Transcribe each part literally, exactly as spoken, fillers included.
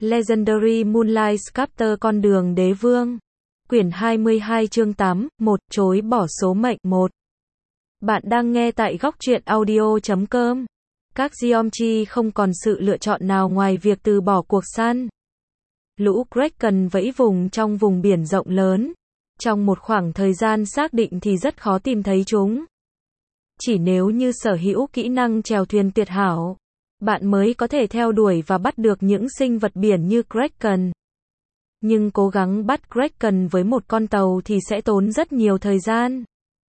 Legendary Moonlight Sculptor Con đường đế vương. Quyển hai mươi hai chương tám, một, chối bỏ số mệnh một. Bạn đang nghe tại góc truyện audio chấm com. Các Geomchi không còn sự lựa chọn nào ngoài việc từ bỏ cuộc săn. Lũ Kraken vẫy vùng trong vùng biển rộng lớn. Trong một khoảng thời gian xác định thì rất khó tìm thấy chúng. Chỉ nếu như sở hữu kỹ năng chèo thuyền tuyệt hảo, bạn mới có thể theo đuổi và bắt được những sinh vật biển như Kraken. Nhưng cố gắng bắt Kraken với một con tàu thì sẽ tốn rất nhiều thời gian.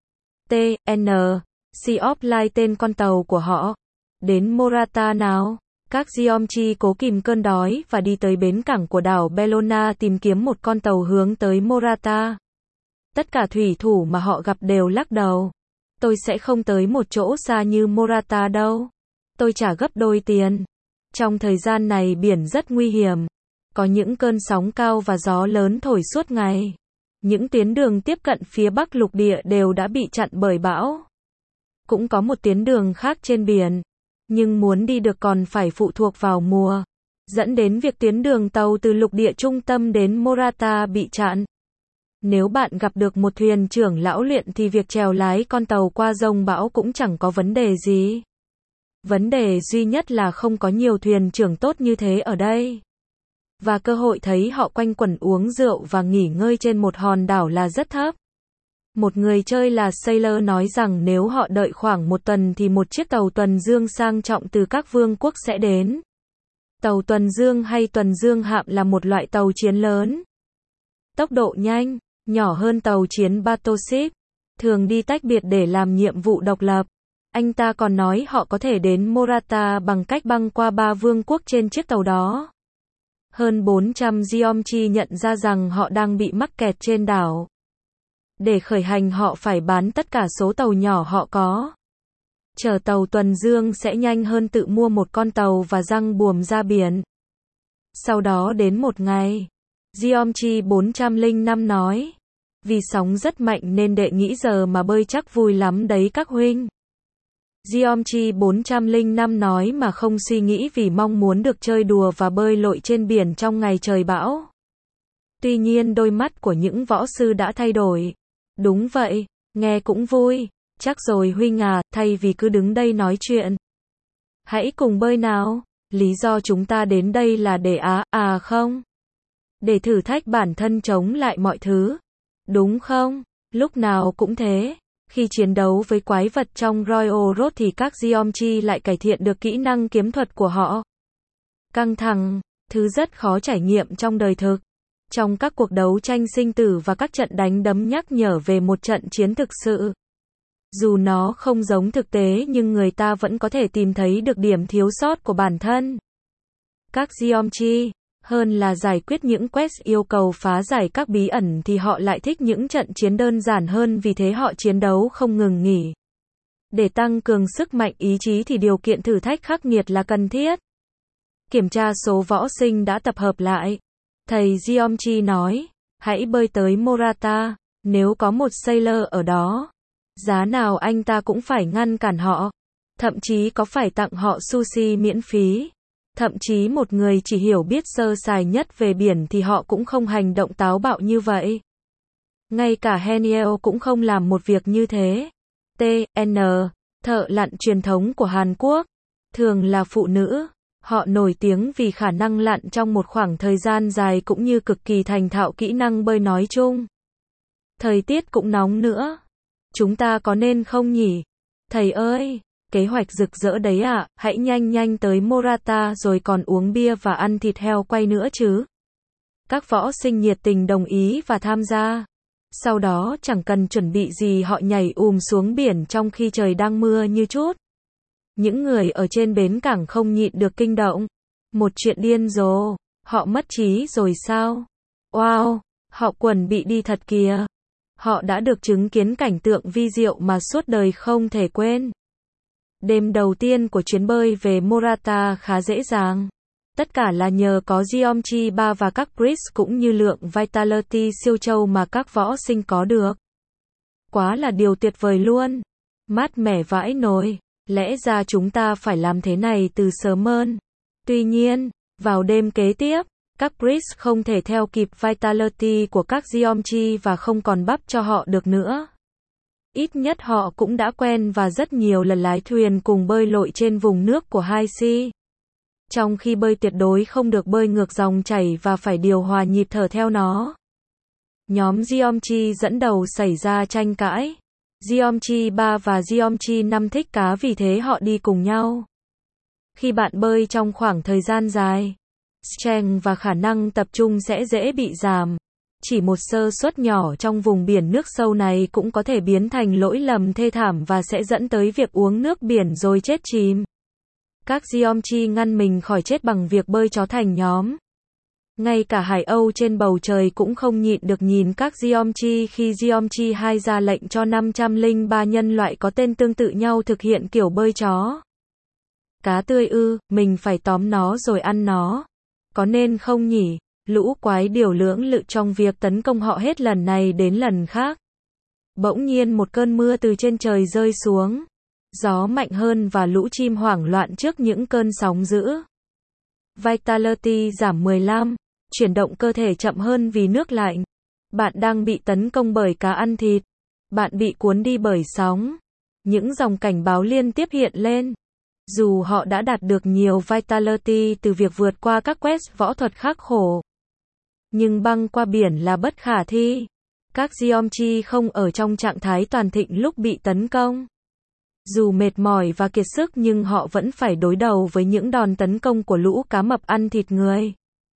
T N Sea of Light tên con tàu của họ. Đến Morata nào. Các Geomchi cố kìm cơn đói và đi tới bến cảng của đảo Bellona tìm kiếm một con tàu hướng tới Morata. Tất cả thủy thủ mà họ gặp đều lắc đầu. Tôi sẽ không tới một chỗ xa như Morata đâu. Tôi trả gấp đôi tiền. Trong thời gian này biển rất nguy hiểm. Có những cơn sóng cao và gió lớn thổi suốt ngày. Những tuyến đường tiếp cận phía bắc lục địa đều đã bị chặn bởi bão. Cũng có một tuyến đường khác trên biển. Nhưng muốn đi được còn phải phụ thuộc vào mùa. Dẫn đến việc tuyến đường tàu từ lục địa trung tâm đến Morata bị chặn. Nếu bạn gặp được một thuyền trưởng lão luyện thì việc chèo lái con tàu qua dông bão cũng chẳng có vấn đề gì. Vấn đề duy nhất là không có nhiều thuyền trưởng tốt như thế ở đây. Và cơ hội thấy họ quanh quẩn uống rượu và nghỉ ngơi trên một hòn đảo là rất thấp. Một người chơi là Sailor nói rằng nếu họ đợi khoảng một tuần thì một chiếc tàu tuần dương sang trọng từ các vương quốc sẽ đến. Tàu tuần dương hay tuần dương hạm là một loại tàu chiến lớn. Tốc độ nhanh, nhỏ hơn tàu chiến battleship, thường đi tách biệt để làm nhiệm vụ độc lập. Anh ta còn nói họ có thể đến Morata bằng cách băng qua ba vương quốc trên chiếc tàu đó. Hơn bốn trăm Geomchi nhận ra rằng họ đang bị mắc kẹt trên đảo. Để khởi hành họ phải bán tất cả số tàu nhỏ họ có. Chở tàu tuần dương sẽ nhanh hơn tự mua một con tàu và giăng buồm ra biển. Sau đó đến một ngày, Geomchi bốn trăm lẻ năm nói. Vì sóng rất mạnh nên đệ nghĩ giờ mà bơi chắc vui lắm đấy các huynh. Geomchi bốn trăm lẻ năm nói mà không suy nghĩ vì mong muốn được chơi đùa và bơi lội trên biển trong ngày trời bão. Tuy nhiên đôi mắt của những võ sư đã thay đổi. Đúng vậy, nghe cũng vui. Chắc rồi huynh à, thay vì cứ đứng đây nói chuyện. Hãy cùng bơi nào. Lý do chúng ta đến đây là để á, à không. Để thử thách bản thân chống lại mọi thứ. Đúng không? Lúc nào cũng thế. Khi chiến đấu với quái vật trong Royal Road thì các Geomchi lại cải thiện được kỹ năng kiếm thuật của họ. Căng thẳng, thứ rất khó trải nghiệm trong đời thực. Trong các cuộc đấu tranh sinh tử và các trận đánh đấm nhắc nhở về một trận chiến thực sự. Dù nó không giống thực tế nhưng người ta vẫn có thể tìm thấy được điểm thiếu sót của bản thân. Các Geomchi, hơn là giải quyết những quest yêu cầu phá giải các bí ẩn thì họ lại thích những trận chiến đơn giản hơn, vì thế họ chiến đấu không ngừng nghỉ. Để tăng cường sức mạnh ý chí thì điều kiện thử thách khắc nghiệt là cần thiết. Kiểm tra số võ sinh đã tập hợp lại. Thầy Geomchi nói, hãy bơi tới Morata, nếu có một Sailor ở đó. Giá nào anh ta cũng phải ngăn cản họ. Thậm chí có phải tặng họ sushi miễn phí. Thậm chí một người chỉ hiểu biết sơ sài nhất về biển thì họ cũng không hành động táo bạo như vậy. Ngay cả Heniel cũng không làm một việc như thế. T N Thợ lặn truyền thống của Hàn Quốc. Thường là phụ nữ. Họ nổi tiếng vì khả năng lặn trong một khoảng thời gian dài cũng như cực kỳ thành thạo kỹ năng bơi nói chung. Thời tiết cũng nóng nữa. Chúng ta có nên không nhỉ? Thầy ơi! Kế hoạch rực rỡ đấy ạ, à, hãy nhanh nhanh tới Morata rồi còn uống bia và ăn thịt heo quay nữa chứ. Các võ sinh nhiệt tình đồng ý và tham gia. Sau đó chẳng cần chuẩn bị gì họ nhảy ùm xuống biển trong khi trời đang mưa như chút. Những người ở trên bến cảng không nhịn được kinh động. Một chuyện điên rồ, họ mất trí rồi sao? Wow, họ quần bị đi thật kìa. Họ đã được chứng kiến cảnh tượng vi diệu mà suốt đời không thể quên. Đêm đầu tiên của chuyến bơi về Morata khá dễ dàng. Tất cả là nhờ có Geomchi ba và các Priest cũng như lượng Vitality siêu châu mà các võ sinh có được. Quá là điều tuyệt vời luôn. Mát mẻ vãi nồi. Lẽ ra chúng ta phải làm thế này từ sớm hơn. Tuy nhiên, vào đêm kế tiếp, Các Brits không thể theo kịp Vitality của các Geometry và không còn bắp cho họ được nữa. Ít nhất họ cũng đã quen và rất nhiều lần lái thuyền cùng bơi lội trên vùng nước của High Sea. Trong khi bơi tuyệt đối không được bơi ngược dòng chảy và phải điều hòa nhịp thở theo nó. Nhóm Geometry dẫn đầu xảy ra tranh cãi. Geometry ba và Geometry năm thích cá vì thế họ đi cùng nhau. Khi bạn bơi trong khoảng thời gian dài, strength và khả năng tập trung sẽ dễ bị giảm. Chỉ một sơ suất nhỏ trong vùng biển nước sâu này cũng có thể biến thành lỗi lầm thê thảm và sẽ dẫn tới việc uống nước biển rồi chết chìm. Các Geometry ngăn mình khỏi chết bằng việc bơi chó thành nhóm. Ngay cả Hải Âu trên bầu trời cũng không nhịn được nhìn các Geometry khi Geometry hai ra lệnh cho năm trăm lẻ ba nhân loại có tên tương tự nhau thực hiện kiểu bơi chó. Cá tươi ư, mình phải tóm nó rồi ăn nó. Có nên không nhỉ? Lũ quái điều lưỡng lự trong việc tấn công họ hết lần này đến lần khác. Bỗng nhiên một cơn mưa từ trên trời rơi xuống. Gió mạnh hơn và lũ chim hoảng loạn trước những cơn sóng dữ. Vitality giảm mười lăm. Chuyển động cơ thể chậm hơn vì nước lạnh. Bạn đang bị tấn công bởi cá ăn thịt. Bạn bị cuốn đi bởi sóng. Những dòng cảnh báo liên tiếp hiện lên. Dù họ đã đạt được nhiều Vitality từ việc vượt qua các quest võ thuật khắc khổ. Nhưng băng qua biển là bất khả thi. Các Geometry không ở trong trạng thái toàn thịnh lúc bị tấn công. Dù mệt mỏi và kiệt sức nhưng họ vẫn phải đối đầu với những đòn tấn công của lũ cá mập ăn thịt người.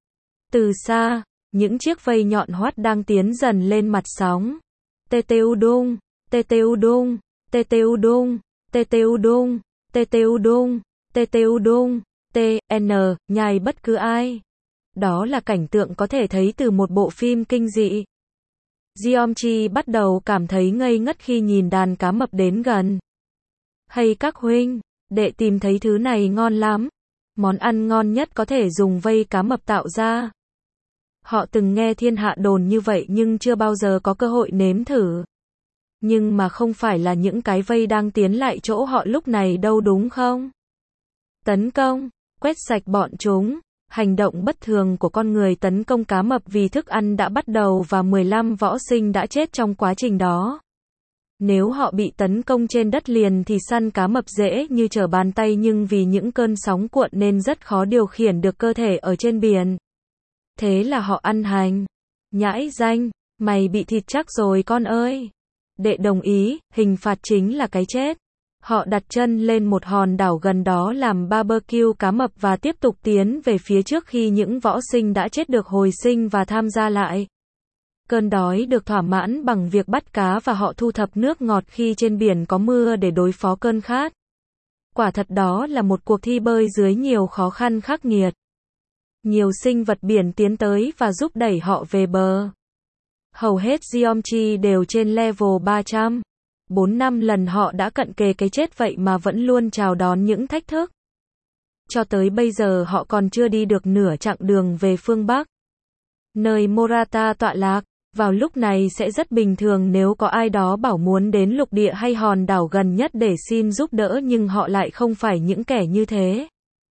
Từ xa, những chiếc vây nhọn hoắt đang tiến dần lên mặt sóng. Tê tê u đung, tê tê u đung, tê tê u đung, tê tê u đung, tê tê u đung, tê tê u đung, T, N, nhai bất cứ ai. Đó là cảnh tượng có thể thấy từ một bộ phim kinh dị. Geometry bắt đầu cảm thấy ngây ngất khi nhìn đàn cá mập đến gần. Hay các huynh, đệ tìm thấy thứ này ngon lắm. Món ăn ngon nhất có thể dùng vây cá mập tạo ra. Họ từng nghe thiên hạ đồn như vậy nhưng chưa bao giờ có cơ hội nếm thử. Nhưng mà không phải là những cái vây đang tiến lại chỗ họ lúc này đâu đúng không? Tấn công, quét sạch bọn chúng. Hành động bất thường của con người tấn công cá mập vì thức ăn đã bắt đầu và mười lăm võ sinh đã chết trong quá trình đó. Nếu họ bị tấn công trên đất liền thì săn cá mập dễ như trở bàn tay nhưng vì những cơn sóng cuộn nên rất khó điều khiển được cơ thể ở trên biển. Thế là họ ăn hành. Nhãi danh, mày bị thịt chắc rồi con ơi. Đệ đồng ý, hình phạt chính là cái chết. Họ đặt chân lên một hòn đảo gần đó làm barbecue cá mập và tiếp tục tiến về phía trước khi những võ sinh đã chết được hồi sinh và tham gia lại. Cơn đói được thỏa mãn bằng việc bắt cá và họ thu thập nước ngọt khi trên biển có mưa để đối phó cơn khát. Quả thật đó là một cuộc thi bơi dưới nhiều khó khăn khắc nghiệt. Nhiều sinh vật biển tiến tới và giúp đẩy họ về bờ. Hầu hết Geometry đều trên level ba trăm. Bốn năm lần họ đã cận kề cái chết vậy mà vẫn luôn chào đón những thách thức. Cho tới bây giờ họ còn chưa đi được nửa chặng đường về phương Bắc. Nơi Morata tọa lạc, vào lúc này sẽ rất bình thường nếu có ai đó bảo muốn đến lục địa hay hòn đảo gần nhất để xin giúp đỡ nhưng họ lại không phải những kẻ như thế.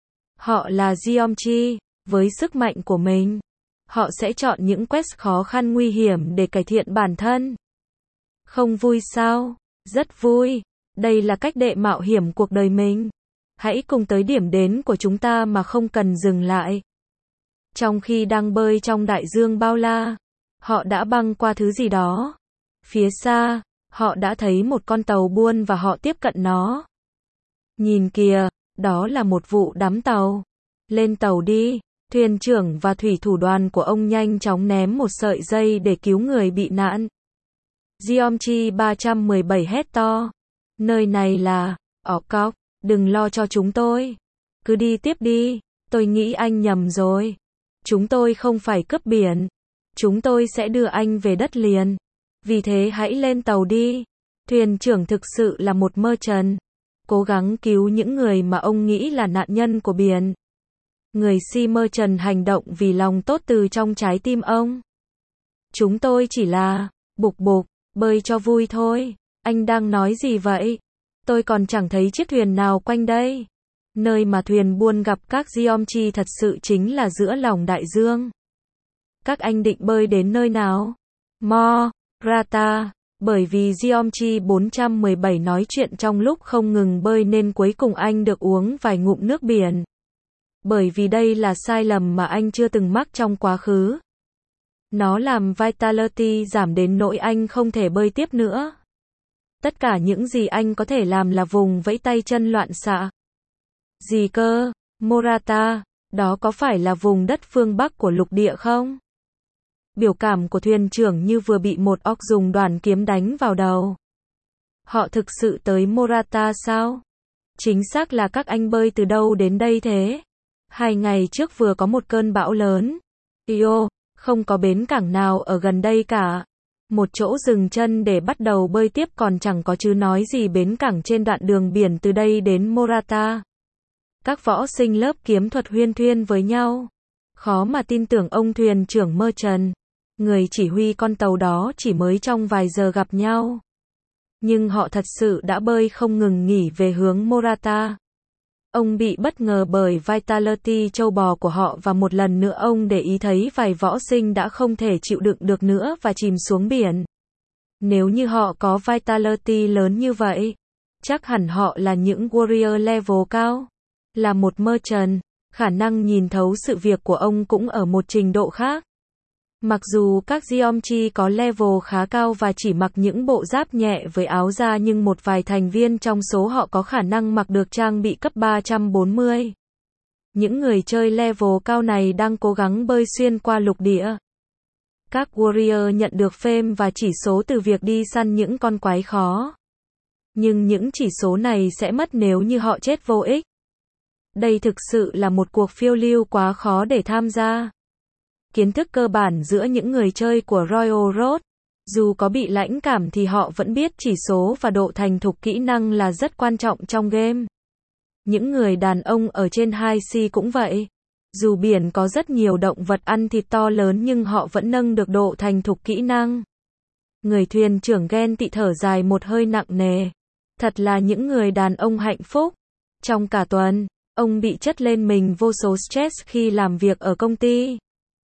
Họ là Geometry, với sức mạnh của mình. Họ sẽ chọn những quest khó khăn nguy hiểm để cải thiện bản thân. Không vui sao? Rất vui. Đây là cách đệ mạo hiểm cuộc đời mình. Hãy cùng tới điểm đến của chúng ta mà không cần dừng lại. Trong khi đang bơi trong đại dương bao la, họ đã băng qua thứ gì đó. Phía xa, họ đã thấy một con tàu buôn và họ tiếp cận nó. Nhìn kìa, đó là một vụ đắm tàu. Lên tàu đi. Thuyền trưởng và thủy thủ đoàn của ông nhanh chóng ném một sợi dây để cứu người bị nạn. Geometry ba trăm mười bảy hét to. Nơi này là, Orcok, đừng lo cho chúng tôi. Cứ đi tiếp đi, tôi nghĩ anh nhầm rồi. Chúng tôi không phải cướp biển. Chúng tôi sẽ đưa anh về đất liền. Vì thế hãy lên tàu đi. Thuyền trưởng thực sự là một merchant. Cố gắng cứu những người mà ông nghĩ là nạn nhân của biển. Người Sea Merchant hành động vì lòng tốt từ trong trái tim ông. Chúng tôi chỉ là, bục bục, bơi cho vui thôi. Anh đang nói gì vậy? Tôi còn chẳng thấy chiếc thuyền nào quanh đây. Nơi mà thuyền buôn gặp các Geometry thật sự chính là giữa lòng đại dương. Các anh định bơi đến nơi nào? Morata. Bởi vì Giomchi bốn trăm mười bảy nói chuyện trong lúc không ngừng bơi nên cuối cùng anh được uống vài ngụm nước biển. Bởi vì đây là sai lầm mà anh chưa từng mắc trong quá khứ. Nó làm vitality giảm đến nỗi anh không thể bơi tiếp nữa. Tất cả những gì anh có thể làm là vùng vẫy tay chân loạn xạ. Gì cơ? Morata, đó có phải là vùng đất phương Bắc của lục địa không? Biểu cảm của thuyền trưởng như vừa bị một óc dùng đoàn kiếm đánh vào đầu. Họ thực sự tới Morata sao? Chính xác là các anh bơi từ đâu đến đây thế? Hai ngày trước vừa có một cơn bão lớn. Io, không có bến cảng nào ở gần đây cả. Một chỗ dừng chân để bắt đầu bơi tiếp còn chẳng có chứ nói gì bến cảng trên đoạn đường biển từ đây đến Morata. Các võ sinh lớp kiếm thuật huyên thuyên với nhau. Khó mà tin tưởng ông thuyền trưởng Merchant, người chỉ huy con tàu đó chỉ mới trong vài giờ gặp nhau. Nhưng họ thật sự đã bơi không ngừng nghỉ về hướng Morata. Ông bị bất ngờ bởi vitality trâu bò của họ và một lần nữa ông để ý thấy vài võ sinh đã không thể chịu đựng được nữa và chìm xuống biển. Nếu như họ có vitality lớn như vậy, chắc hẳn họ là những warrior level cao. Là một merchant, khả năng nhìn thấu sự việc của ông cũng ở một trình độ khác. Mặc dù các Giomchi có level khá cao và chỉ mặc những bộ giáp nhẹ với áo da nhưng một vài thành viên trong số họ có khả năng mặc được trang bị cấp ba trăm bốn mươi. Những người chơi level cao này đang cố gắng bơi xuyên qua lục địa. Các warrior nhận được fame và chỉ số từ việc đi săn những con quái khó. Nhưng những chỉ số này sẽ mất nếu như họ chết vô ích. Đây thực sự là một cuộc phiêu lưu quá khó để tham gia. Kiến thức cơ bản giữa những người chơi của Royal Road, dù có bị lãnh cảm thì họ vẫn biết chỉ số và độ thành thục kỹ năng là rất quan trọng trong game. Những người đàn ông ở trên hai C cũng vậy. Dù biển có rất nhiều động vật ăn thịt to lớn nhưng họ vẫn nâng được độ thành thục kỹ năng. Người thuyền trưởng ghen tị thở dài một hơi nặng nề. Thật là những người đàn ông hạnh phúc. Trong cả tuần, ông bị chất lên mình vô số stress khi làm việc ở công ty.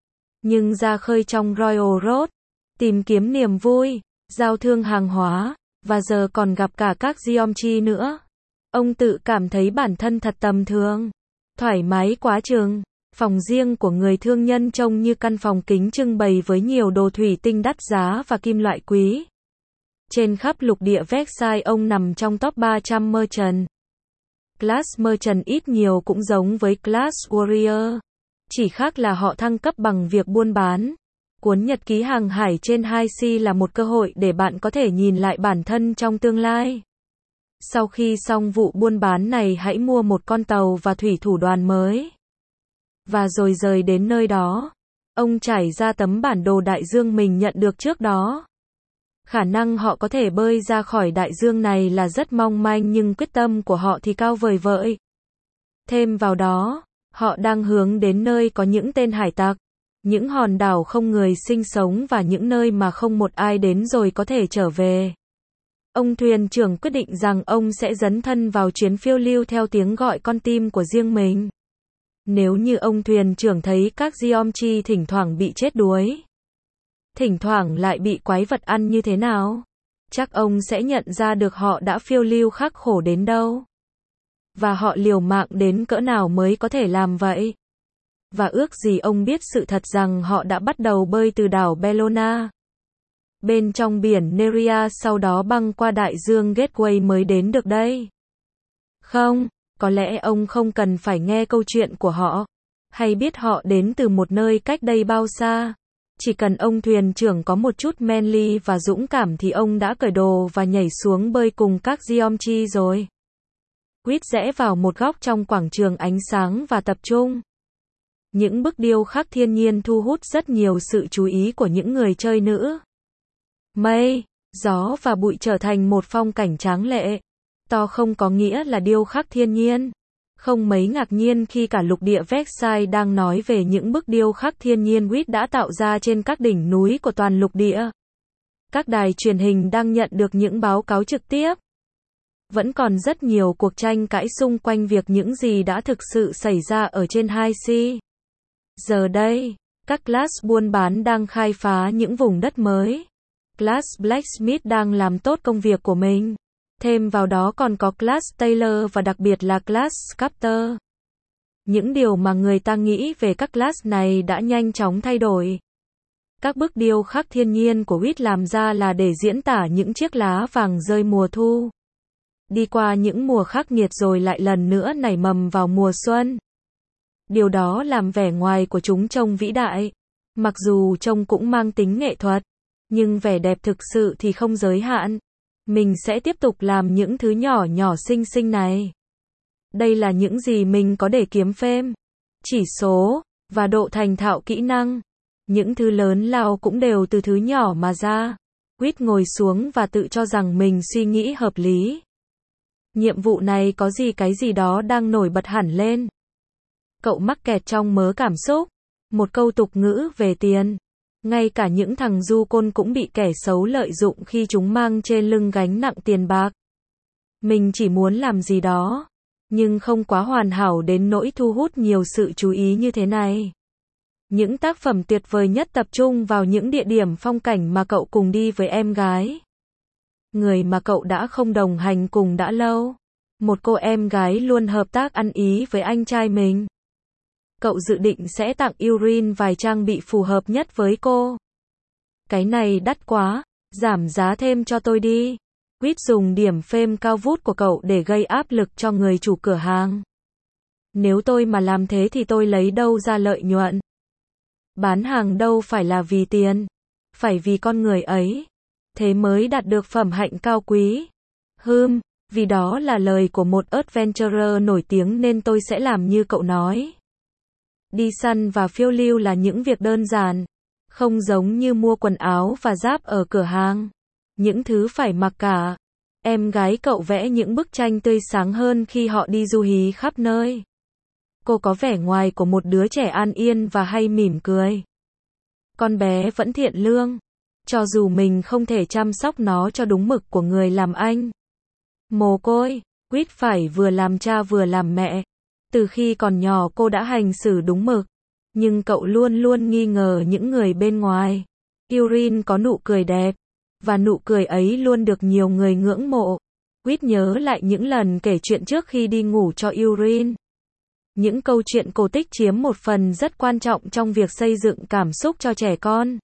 Nhưng ra khơi trong Royal Road, tìm kiếm niềm vui, giao thương hàng hóa, và giờ còn gặp cả các Giomchi nữa. Ông tự cảm thấy bản thân thật tầm thường, thoải mái quá chừng. Phòng riêng của người thương nhân trông như căn phòng kính trưng bày với nhiều đồ thủy tinh đắt giá và kim loại quý. Trên khắp lục địa Versailles ông nằm trong top ba trăm merchant. Class merchant ít nhiều cũng giống với class warrior. Chỉ khác là họ thăng cấp bằng việc buôn bán. Cuốn nhật ký hàng hải trên hai C là một cơ hội để bạn có thể nhìn lại bản thân trong tương lai. Sau khi xong vụ buôn bán này hãy mua một con tàu và thủy thủ đoàn mới. Và rồi rời đến nơi đó. Ông trải ra tấm bản đồ đại dương mình nhận được trước đó. Khả năng họ có thể bơi ra khỏi đại dương này là rất mong manh nhưng quyết tâm của họ thì cao vời vợi. Thêm vào đó, họ đang hướng đến nơi có những tên hải tặc, những hòn đảo không người sinh sống và những nơi mà không một ai đến rồi có thể trở về. Ông thuyền trưởng quyết định rằng ông sẽ dấn thân vào chuyến phiêu lưu theo tiếng gọi con tim của riêng mình. Nếu như ông thuyền trưởng thấy các Giomchi thỉnh thoảng bị chết đuối, thỉnh thoảng lại bị quái vật ăn như thế nào, chắc ông sẽ nhận ra được họ đã phiêu lưu khắc khổ đến đâu. Và họ liều mạng đến cỡ nào mới có thể làm vậy. Và ước gì ông biết sự thật rằng họ đã bắt đầu bơi từ đảo Bellona, bên trong biển Neria sau đó băng qua đại dương Gateway mới đến được đây. Không, có lẽ ông không cần phải nghe câu chuyện của họ, hay biết họ đến từ một nơi cách đây bao xa. Chỉ cần ông thuyền trưởng có một chút manly và dũng cảm thì ông đã cởi đồ và nhảy xuống bơi cùng các Giomchi rồi. Quýt rẽ vào một góc trong quảng trường ánh sáng và tập trung. Những bức điêu khắc thiên nhiên thu hút rất nhiều sự chú ý của những người chơi nữ. Mây, gió và bụi trở thành một phong cảnh tráng lệ. To không có nghĩa là điêu khắc thiên nhiên. Không mấy ngạc nhiên khi cả lục địa Versailles đang nói về những bức điêu khắc thiên nhiên Quýt đã tạo ra trên các đỉnh núi của toàn lục địa. Các đài truyền hình đang nhận được những báo cáo trực tiếp. Vẫn còn rất nhiều cuộc tranh cãi xung quanh việc những gì đã thực sự xảy ra ở trên hai C. Giờ đây, Các class buôn bán đang khai phá những vùng đất mới. Class Blacksmith đang làm tốt công việc của mình. Thêm vào đó còn có class Tailor và đặc biệt là class Sculptor. Những điều mà người ta nghĩ về các class này đã nhanh chóng thay đổi. Các bức điêu khắc thiên nhiên của Whit làm ra là để diễn tả những chiếc lá vàng rơi mùa thu. Đi qua những mùa khắc nghiệt rồi lại lần nữa nảy mầm vào mùa xuân. Điều đó làm vẻ ngoài của chúng trông vĩ đại. Mặc dù trông cũng mang tính nghệ thuật, nhưng vẻ đẹp thực sự thì không giới hạn. Mình sẽ tiếp tục làm những thứ nhỏ nhỏ xinh xinh này. Đây là những gì mình có để kiếm phêm, chỉ số, và độ thành thạo kỹ năng. Những thứ lớn lao cũng đều từ thứ nhỏ mà ra. Whit ngồi xuống và tự cho rằng mình suy nghĩ hợp lý. Nhiệm vụ này có gì cái gì đó đang nổi bật hẳn lên. Cậu mắc kẹt trong mớ cảm xúc. Một câu tục ngữ về tiền. Ngay cả những thằng du côn cũng bị kẻ xấu lợi dụng khi chúng mang trên lưng gánh nặng tiền bạc. Mình chỉ muốn làm gì đó, nhưng không quá hoàn hảo đến nỗi thu hút nhiều sự chú ý như thế này. Những tác phẩm tuyệt vời nhất tập trung vào những địa điểm phong cảnh mà cậu cùng đi với em gái. Người mà cậu đã không đồng hành cùng đã lâu. Một cô em gái luôn hợp tác ăn ý với anh trai mình. Cậu dự định sẽ tặng Erin vài trang bị phù hợp nhất với cô. Cái này đắt quá, giảm giá thêm cho tôi đi. Whit dùng điểm phêm cao vút của cậu để gây áp lực cho người chủ cửa hàng. Nếu tôi mà làm thế thì tôi lấy đâu ra lợi nhuận? Bán hàng đâu phải là vì tiền, phải vì con người ấy. Thế mới đạt được phẩm hạnh cao quý. Hừm, vì đó là lời của một adventurer nổi tiếng nên tôi sẽ làm như cậu nói. Đi săn và phiêu lưu là những việc đơn giản, không giống như mua quần áo và giáp ở cửa hàng. Những thứ phải mặc cả. Em gái cậu vẽ những bức tranh tươi sáng hơn khi họ đi du hí khắp nơi. Cô có vẻ ngoài của một đứa trẻ an yên và hay mỉm cười. Con bé vẫn thiện lương, cho dù mình không thể chăm sóc nó cho đúng mực của người làm anh. Mồ côi, Whit phải vừa làm cha vừa làm mẹ. Từ khi còn nhỏ cô đã hành xử đúng mực, nhưng cậu luôn luôn nghi ngờ những người bên ngoài. Erin có nụ cười đẹp, và nụ cười ấy luôn được nhiều người ngưỡng mộ. Whit nhớ lại những lần kể chuyện trước khi đi ngủ cho Erin. Những câu chuyện cổ tích chiếm một phần rất quan trọng trong việc xây dựng cảm xúc cho trẻ con.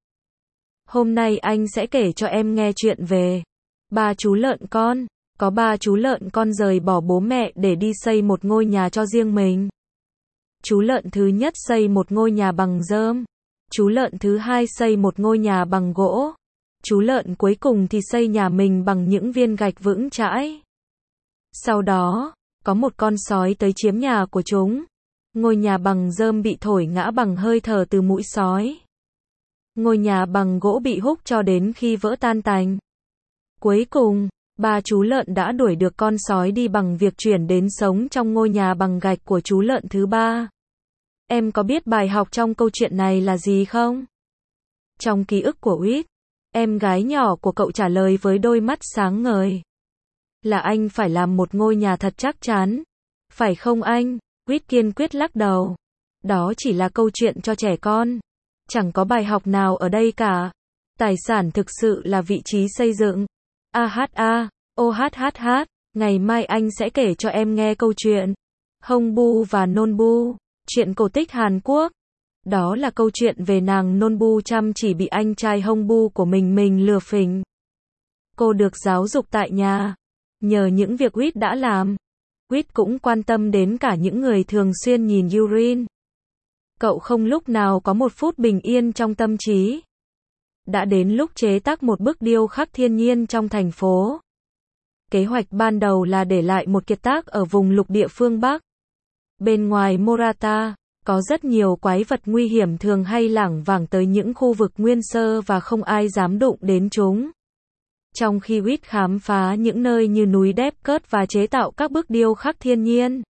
Hôm nay anh sẽ kể cho em nghe chuyện về ba chú lợn con. Có ba chú lợn con rời bỏ bố mẹ để đi xây một ngôi nhà cho riêng mình. Chú lợn thứ nhất xây một ngôi nhà bằng rơm. Chú lợn thứ hai xây một ngôi nhà bằng gỗ. Chú lợn cuối cùng thì xây nhà mình bằng những viên gạch vững chãi. Sau đó, có một con sói tới chiếm nhà của chúng. Ngôi nhà bằng rơm bị thổi ngã bằng hơi thở từ mũi sói. Ngôi nhà bằng gỗ bị húc cho đến khi vỡ tan tành. Cuối cùng, ba chú lợn đã đuổi được con sói đi bằng việc chuyển đến sống trong ngôi nhà bằng gạch của chú lợn thứ ba. Em có biết bài học trong câu chuyện này là gì không? Trong ký ức của Whit, em gái nhỏ của cậu trả lời với đôi mắt sáng ngời. Là anh phải làm một ngôi nhà thật chắc chắn. Phải không anh? Whit kiên quyết lắc đầu. Đó chỉ là câu chuyện cho trẻ con. Chẳng có bài học nào ở đây cả. Tài sản thực sự là vị trí xây dựng. A hát a, ô hát hát hát, ngày mai anh sẽ kể cho em nghe câu chuyện Hong Bu và Non Bu, chuyện cổ tích Hàn Quốc. Đó là câu chuyện về nàng Non Bu chăm chỉ bị anh trai Hong Bu của mình mình lừa phỉnh. Cô được giáo dục tại nhà, nhờ những việc Whit đã làm. Whit cũng quan tâm đến cả những người thường xuyên nhìn Erin. Cậu không lúc nào có một phút bình yên trong tâm trí. Đã đến lúc chế tác một bức điêu khắc thiên nhiên trong thành phố. Kế hoạch ban đầu là để lại một kiệt tác ở vùng lục địa phương Bắc. Bên ngoài Morata, có rất nhiều quái vật nguy hiểm thường hay lảng vảng tới những khu vực nguyên sơ và không ai dám đụng đến chúng. Trong khi Whit khám phá những nơi như núi Depcut và chế tạo các bức điêu khắc thiên nhiên,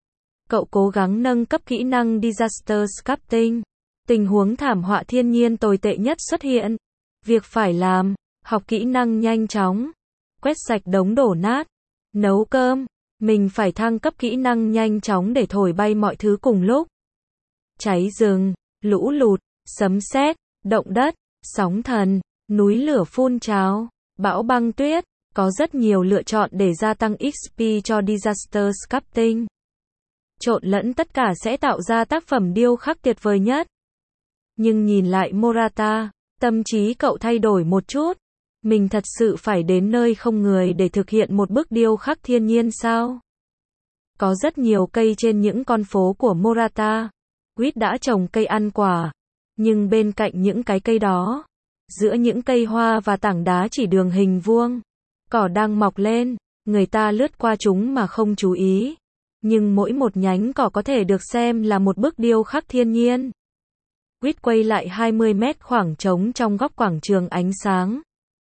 cậu cố gắng nâng cấp kỹ năng Disaster Sculpting. Tình huống thảm họa thiên nhiên tồi tệ nhất xuất hiện. Việc phải làm, học kỹ năng nhanh chóng, quét sạch đống đổ nát, nấu cơm. Mình phải thăng cấp kỹ năng nhanh chóng để thổi bay mọi thứ cùng lúc. Cháy rừng, lũ lụt, sấm sét, động đất, sóng thần, núi lửa phun trào, bão băng tuyết, có rất nhiều lựa chọn để gia tăng ích pê cho disaster sculpting. Trộn lẫn tất cả sẽ tạo ra tác phẩm điêu khắc tuyệt vời nhất. Nhưng nhìn lại Morata, tâm trí cậu thay đổi một chút. Mình thật sự phải đến nơi không người để thực hiện một bức điêu khắc thiên nhiên sao? Có rất nhiều cây trên những con phố của Morata. Quýt đã trồng cây ăn quả. Nhưng bên cạnh những cái cây đó, giữa những cây hoa và tảng đá chỉ đường hình vuông, cỏ đang mọc lên, người ta lướt qua chúng mà không chú ý. Nhưng mỗi một nhánh cỏ có thể được xem là một bức điêu khắc thiên nhiên. Quýt quay lại hai mươi mét khoảng trống trong góc quảng trường ánh sáng.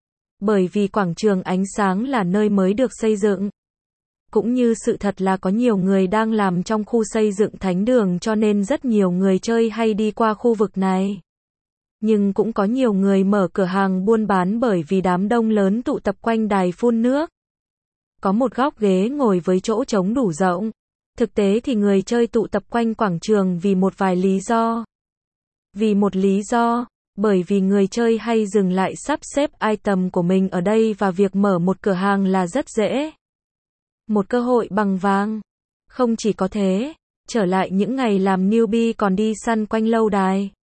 Bởi vì quảng trường ánh sáng là nơi mới được xây dựng. Cũng như sự thật là có nhiều người đang làm trong khu xây dựng thánh đường cho nên rất nhiều người chơi hay đi qua khu vực này. Nhưng cũng có nhiều người mở cửa hàng buôn bán bởi vì đám đông lớn tụ tập quanh đài phun nước. Có một góc ghế ngồi với chỗ trống đủ rộng. Thực tế thì người chơi tụ tập quanh quảng trường vì một vài lý do. Vì một lý do, bởi vì người chơi hay dừng lại sắp xếp item của mình ở đây và việc mở một cửa hàng là rất dễ. Một cơ hội bằng vàng. Không chỉ có thế, trở lại những ngày làm newbie còn đi săn quanh lâu đài.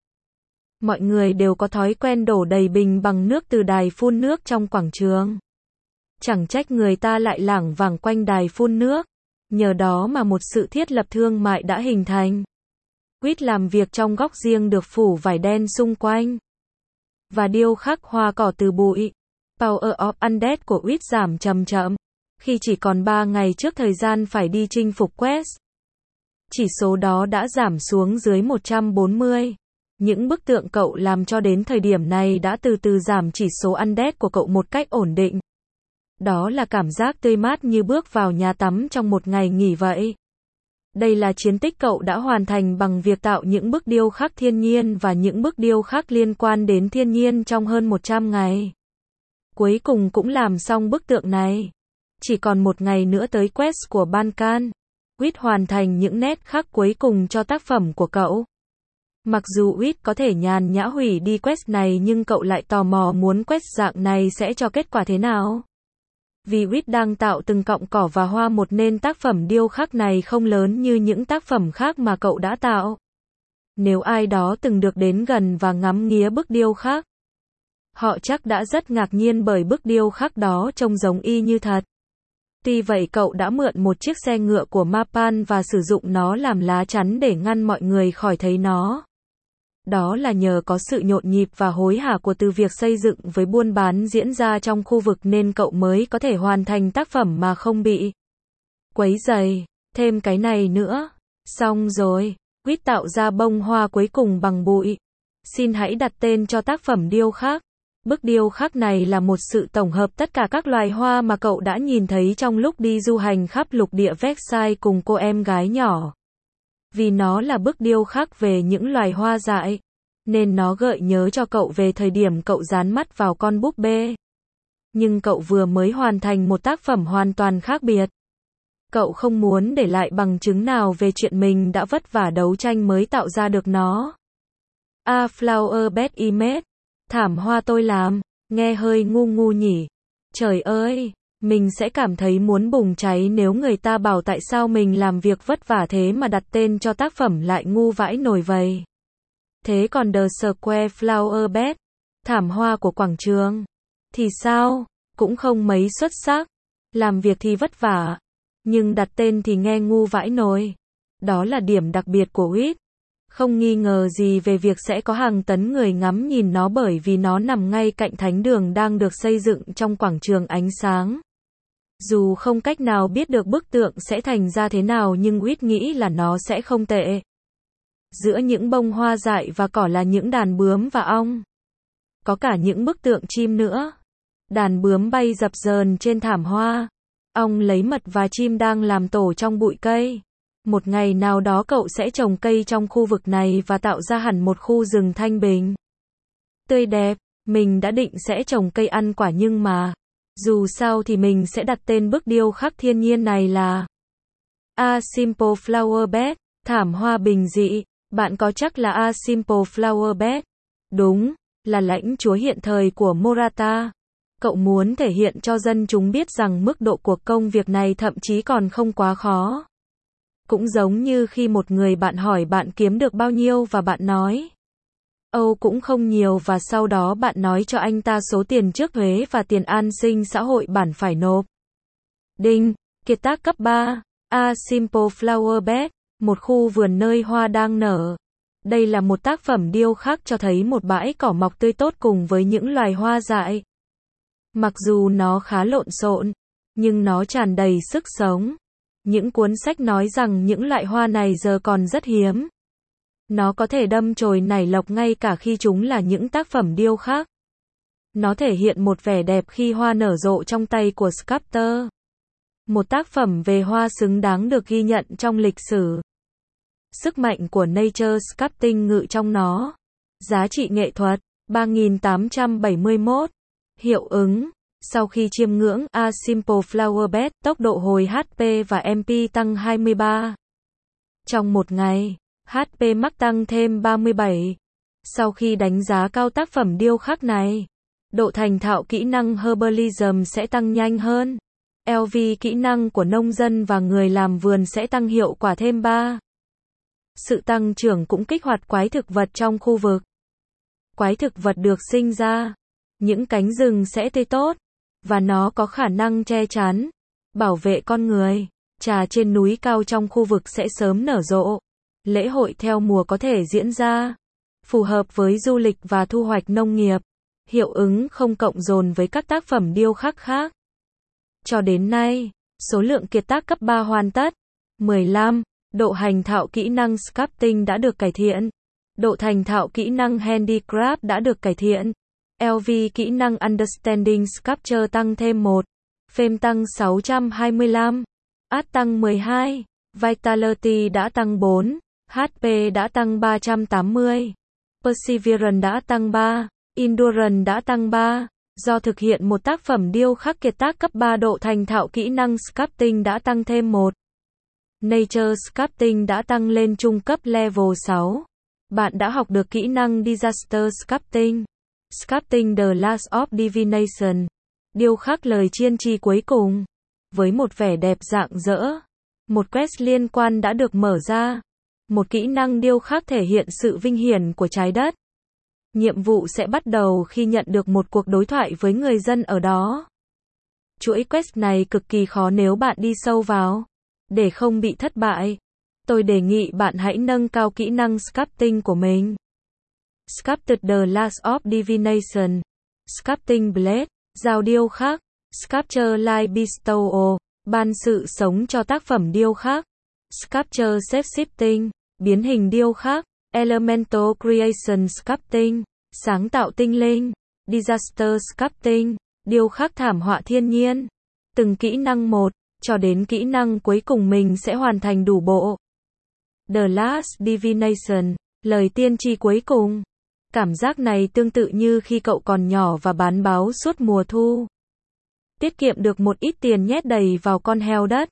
Mọi người đều có thói quen đổ đầy bình bằng nước từ đài phun nước trong quảng trường. Chẳng trách người ta lại lảng vảng quanh đài phun nước. Nhờ đó mà một sự thiết lập thương mại đã hình thành. Quýt làm việc trong góc riêng được phủ vải đen xung quanh. Và điêu khắc hoa cỏ từ bụi. Power of Undead của Quýt giảm chậm chậm. Khi chỉ còn ba ngày trước thời gian phải đi chinh phục quest. Chỉ số đó đã giảm xuống dưới một trăm bốn mươi. Những bức tượng cậu làm cho đến thời điểm này đã từ từ giảm chỉ số Undead của cậu một cách ổn định. Đó là cảm giác tươi mát như bước vào nhà tắm trong một ngày nghỉ vậy. Đây là chiến tích cậu đã hoàn thành bằng việc tạo những bức điêu khắc thiên nhiên và những bức điêu khắc liên quan đến thiên nhiên trong hơn một trăm ngày. Cuối cùng cũng làm xong bức tượng này. Chỉ còn một ngày nữa tới quest của Balkan. Quýt hoàn thành những nét khắc cuối cùng cho tác phẩm của cậu. Mặc dù Quýt có thể nhàn nhã hủy đi quest này nhưng cậu lại tò mò muốn quest dạng này sẽ cho kết quả thế nào. Vì Quýt đang tạo từng cọng cỏ và hoa một nên tác phẩm điêu khắc này không lớn như những tác phẩm khác mà cậu đã tạo. Nếu ai đó từng được đến gần và ngắm nghía bức điêu khắc, họ chắc đã rất ngạc nhiên bởi bức điêu khắc đó trông giống y như thật. Tuy vậy cậu đã mượn một chiếc xe ngựa của Mapan và sử dụng nó làm lá chắn để ngăn mọi người khỏi thấy nó. Đó là nhờ có sự nhộn nhịp và hối hả của từ việc xây dựng với buôn bán diễn ra trong khu vực nên cậu mới có thể hoàn thành tác phẩm mà không bị quấy rầy. Thêm cái này nữa. Xong rồi. Quýt tạo ra bông hoa cuối cùng bằng bụi. Xin hãy đặt tên cho tác phẩm điêu khắc. Bức điêu khắc này là một sự tổng hợp tất cả các loài hoa mà cậu đã nhìn thấy trong lúc đi du hành khắp lục địa Versailles cùng cô em gái nhỏ. Vì nó là bức điêu khắc về những loài hoa dại, nên nó gợi nhớ cho cậu về thời điểm cậu dán mắt vào con búp bê. Nhưng cậu vừa mới hoàn thành một tác phẩm hoàn toàn khác biệt. Cậu không muốn để lại bằng chứng nào về chuyện mình đã vất vả đấu tranh mới tạo ra được nó. A flower bed image. Thảm hoa tôi làm, nghe hơi ngu ngu nhỉ. Trời ơi, mình sẽ cảm thấy muốn bùng cháy nếu người ta bảo tại sao mình làm việc vất vả thế mà đặt tên cho tác phẩm lại ngu vãi nổi vậy. Thế còn The Square Flower Bed, thảm hoa của quảng trường, thì sao? Cũng không mấy xuất sắc. Làm việc thì vất vả, nhưng đặt tên thì nghe ngu vãi nồi. Đó là điểm đặc biệt của Quýt. Không nghi ngờ gì về việc sẽ có hàng tấn người ngắm nhìn nó bởi vì nó nằm ngay cạnh thánh đường đang được xây dựng trong quảng trường ánh sáng. Dù không cách nào biết được bức tượng sẽ thành ra thế nào nhưng Quýt nghĩ là nó sẽ không tệ. Giữa những bông hoa dại và cỏ là những đàn bướm và ong. Có cả những bức tượng chim nữa. Đàn bướm bay dập dờn trên thảm hoa. Ong lấy mật và chim đang làm tổ trong bụi cây. Một ngày nào đó cậu sẽ trồng cây trong khu vực này và tạo ra hẳn một khu rừng thanh bình. Tươi đẹp, mình đã định sẽ trồng cây ăn quả nhưng mà, dù sao thì mình sẽ đặt tên bức điêu khắc thiên nhiên này là A Simple Flower Bed, thảm hoa bình dị. Bạn có chắc là A Simple Flower Bed? Đúng, là lãnh chúa hiện thời của Morata. Cậu muốn thể hiện cho dân chúng biết rằng mức độ của công việc này thậm chí còn không quá khó. Cũng giống như khi một người bạn hỏi bạn kiếm được bao nhiêu và bạn nói Âu cũng không nhiều và sau đó bạn nói cho anh ta số tiền trước thuế và tiền an sinh xã hội bản phải nộp. Đinh, kiệt tác cấp ba, A Simple Flower Bed, một khu vườn nơi hoa đang nở. Đây là một tác phẩm điêu khắc cho thấy một bãi cỏ mọc tươi tốt cùng với những loài hoa dại. Mặc dù nó khá lộn xộn, nhưng nó tràn đầy sức sống. Những cuốn sách nói rằng những loại hoa này giờ còn rất hiếm. Nó có thể đâm chồi nảy lộc ngay cả khi chúng là những tác phẩm điêu khắc. Nó thể hiện một vẻ đẹp khi hoa nở rộ trong tay của sculptor. Một tác phẩm về hoa xứng đáng được ghi nhận trong lịch sử. Sức mạnh của Nature Sculpting ngự trong nó. Giá trị nghệ thuật, ba nghìn tám trăm bảy mươi mốt. Hiệu ứng. Sau khi chiêm ngưỡng A Simple Flower Bed, tốc độ hồi hát pê và em pê tăng hai mươi ba. Trong một ngày, hát pê Max tăng thêm ba mươi bảy. Sau khi đánh giá cao tác phẩm điêu khắc này, độ thành thạo kỹ năng herbalism sẽ tăng nhanh hơn. lờ vê kỹ năng của nông dân và người làm vườn sẽ tăng hiệu quả thêm ba. Sự tăng trưởng cũng kích hoạt quái thực vật trong khu vực. Quái thực vật được sinh ra, những cánh rừng sẽ tươi tốt, và nó có khả năng che chắn, bảo vệ con người. Trà trên núi cao trong khu vực sẽ sớm nở rộ. Lễ hội theo mùa có thể diễn ra, phù hợp với du lịch và thu hoạch nông nghiệp. Hiệu ứng không cộng dồn với các tác phẩm điêu khắc khác. Cho đến nay, số lượng kiệt tác cấp ba hoàn tất. mười lăm. Độ hành thạo kỹ năng sculpting đã được cải thiện. Độ thành thạo kỹ năng handicraft đã được cải thiện. lờ vê kỹ năng understanding sculpture tăng thêm một. Fame tăng sáu trăm hai mươi lăm. Art tăng mười hai. Vitality đã tăng bốn. hát pê đã tăng ba trăm tám mươi. Perseverance đã tăng ba. Endurance đã tăng ba. Do thực hiện một tác phẩm điêu khắc kiệt tác cấp ba, độ thành thạo kỹ năng sculpting đã tăng thêm một. Nature Sculpting đã tăng lên trung cấp level sáu. Bạn đã học được kỹ năng Disaster Sculpting. Sculpting the Last of Divination. Điêu khắc lời chiên tri cuối cùng. Với một vẻ đẹp rạng rỡ. Một quest liên quan đã được mở ra. Một kỹ năng điêu khắc thể hiện sự vinh hiển của trái đất. Nhiệm vụ sẽ bắt đầu khi nhận được một cuộc đối thoại với người dân ở đó. Chuỗi quest này cực kỳ khó nếu bạn đi sâu vào. Để không bị thất bại, tôi đề nghị bạn hãy nâng cao kỹ năng sculpting của mình. Sculpted the Last of Divination. Sculpting Blade. Dao điêu khắc. Sculpture Life Bestow. Ban sự sống cho tác phẩm điêu khắc. Sculpture Shape-shifting. Biến hình điêu khắc. Elemental Creation Sculpting. Sáng tạo tinh linh. Disaster Sculpting. Điêu khắc thảm họa thiên nhiên. Từng kỹ năng một, cho đến kỹ năng cuối cùng mình sẽ hoàn thành đủ bộ. The Last Divination. Lời tiên tri cuối cùng. Cảm giác này tương tự như khi cậu còn nhỏ và bán báo suốt mùa thu. Tiết kiệm được một ít tiền nhét đầy vào con heo đất.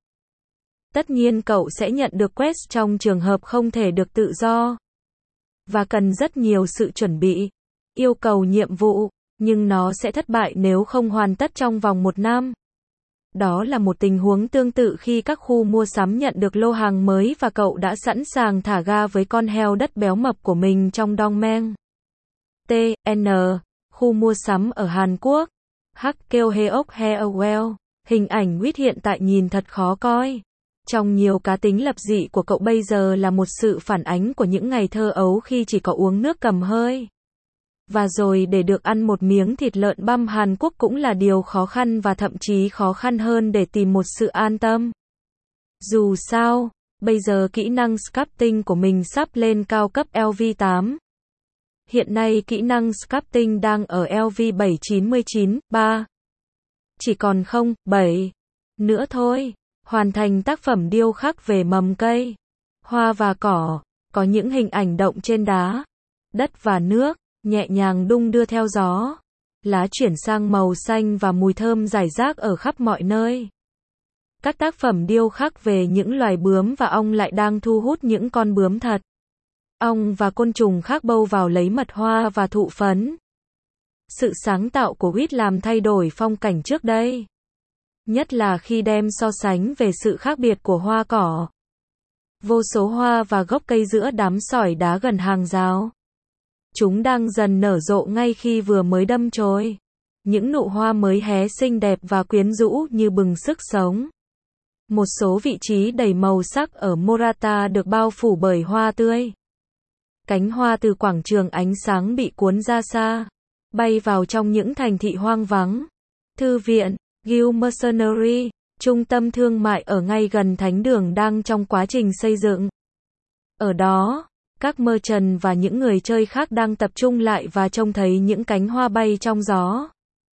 Tất nhiên cậu sẽ nhận được quest trong trường hợp không thể được tự do. Và cần rất nhiều sự chuẩn bị. Yêu cầu nhiệm vụ, nhưng nó sẽ thất bại nếu không hoàn tất trong vòng một năm. Đó là một tình huống tương tự khi các khu mua sắm nhận được lô hàng mới và cậu đã sẵn sàng thả ga với con heo đất béo mập của mình trong Dongmeng. T N. Khu mua sắm ở Hàn Quốc. Hắc kêu Heok Haewell. Hình ảnh quýt hiện tại nhìn thật khó coi. Trong nhiều cá tính lập dị của cậu bây giờ là một sự phản ánh của những ngày thơ ấu khi chỉ có uống nước cầm hơi. Và rồi để được ăn một miếng thịt lợn băm Hàn Quốc cũng là điều khó khăn và thậm chí khó khăn hơn để tìm một sự an tâm. Dù sao, bây giờ kỹ năng sculpting của mình sắp lên cao cấp L V tám. Hiện nay kỹ năng sculpting đang ở L V bảy chín chín ba. Chỉ còn không bảy nữa thôi. Hoàn thành tác phẩm điêu khắc về mầm cây, hoa và cỏ, có những hình ảnh động trên đá, đất và nước, nhẹ nhàng đung đưa theo gió. Lá chuyển sang màu xanh và mùi thơm rải rác ở khắp mọi nơi. Các tác phẩm điêu khắc về những loài bướm và ong lại đang thu hút những con bướm thật. ong và côn trùng khác bâu vào lấy mật hoa và thụ phấn. Sự sáng tạo của Whit làm thay đổi phong cảnh trước đây. Nhất là khi đem so sánh về sự khác biệt của hoa cỏ. Vô số hoa và gốc cây giữa đám sỏi đá gần hàng rào. Chúng đang dần nở rộ ngay khi vừa mới đâm chồi. Những nụ hoa mới hé xinh đẹp và quyến rũ như bừng sức sống. Một số vị trí đầy màu sắc ở Morata được bao phủ bởi hoa tươi. Cánh hoa từ quảng trường ánh sáng bị cuốn ra xa, bay vào trong những thành thị hoang vắng. Thư viện, Guild Mercenary, trung tâm thương mại ở ngay gần thánh đường đang trong quá trình xây dựng. Ở đó, các merchant và những người chơi khác đang tập trung lại và trông thấy những cánh hoa bay trong gió.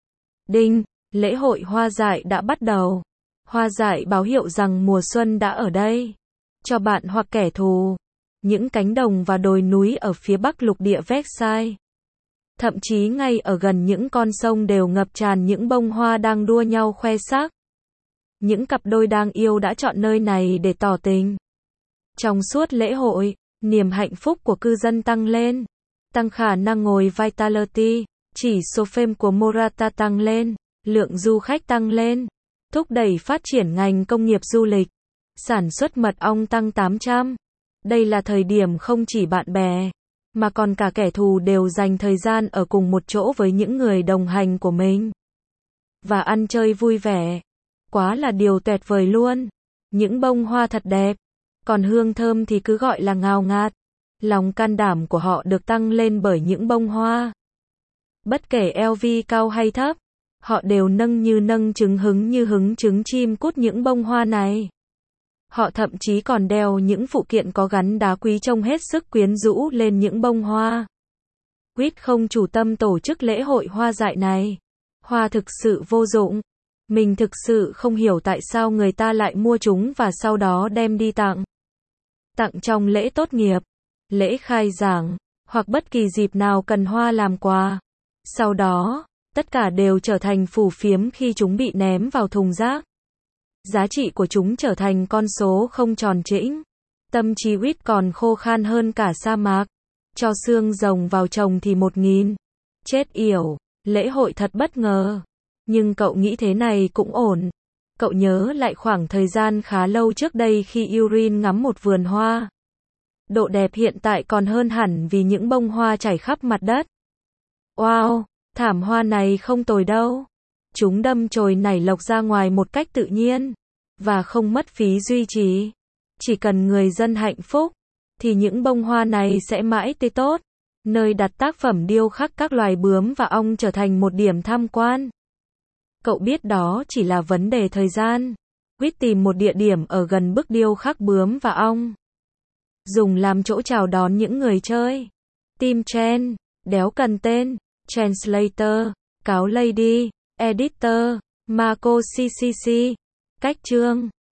Đinh, lễ hội hoa dại đã bắt đầu. Hoa dại báo hiệu rằng mùa xuân đã ở đây. Cho bạn hoặc kẻ thù. Những cánh đồng và đồi núi ở phía bắc lục địa Versailles. Thậm chí ngay ở gần những con sông đều ngập tràn những bông hoa đang đua nhau khoe sắc. Những cặp đôi đang yêu đã chọn nơi này để tỏ tình. Trong suốt lễ hội, niềm hạnh phúc của cư dân tăng lên. Tăng khả năng ngồi Vitality, chỉ số phêm của Morata tăng lên. Lượng du khách tăng lên. Thúc đẩy phát triển ngành công nghiệp du lịch. Sản xuất mật ong tăng tám trăm. Đây là thời điểm không chỉ bạn bè, mà còn cả kẻ thù đều dành thời gian ở cùng một chỗ với những người đồng hành của mình. Và ăn chơi vui vẻ. Quá là điều tuyệt vời luôn. Những bông hoa thật đẹp. Còn hương thơm thì cứ gọi là ngào ngạt. Lòng can đảm của họ được tăng lên bởi những bông hoa. Bất kể eo vi cao hay thấp, họ đều nâng như nâng trứng hứng như hứng trứng chim cút những bông hoa này. Họ thậm chí còn đeo những phụ kiện có gắn đá quý trông hết sức quyến rũ lên những bông hoa. Whit không chủ tâm tổ chức lễ hội hoa dại này. Hoa thực sự vô dụng. Mình thực sự không hiểu tại sao người ta lại mua chúng và sau đó đem đi tặng. Tặng trong lễ tốt nghiệp, lễ khai giảng, hoặc bất kỳ dịp nào cần hoa làm quà. Sau đó, tất cả đều trở thành phù phiếm khi chúng bị ném vào thùng rác. Giá trị của chúng trở thành con số không tròn trĩnh. Tâm trí Whit còn khô khan hơn cả sa mạc. Cho xương rồng vào trồng thì một nghìn. Chết yểu, lễ hội thật bất ngờ. Nhưng cậu nghĩ thế này cũng ổn. Cậu nhớ lại khoảng thời gian khá lâu trước đây khi Urin ngắm một vườn hoa. Độ đẹp hiện tại còn hơn hẳn vì những bông hoa chảy khắp mặt đất. Wow, thảm hoa này không tồi đâu. Chúng đâm chồi nảy lộc ra ngoài một cách tự nhiên, và không mất phí duy trì. Chỉ cần người dân hạnh phúc, thì những bông hoa này sẽ mãi tươi tốt. Nơi đặt tác phẩm điêu khắc các loài bướm và ong trở thành một điểm tham quan. Cậu biết đó chỉ là vấn đề thời gian. Whit tìm một địa điểm ở gần bức điêu khắc bướm và ong. Dùng làm chỗ chào đón những người chơi. Tim Chen, đéo cần tên, Translator, cáo Lady, Editor, Marco xê xê xê. Cách chương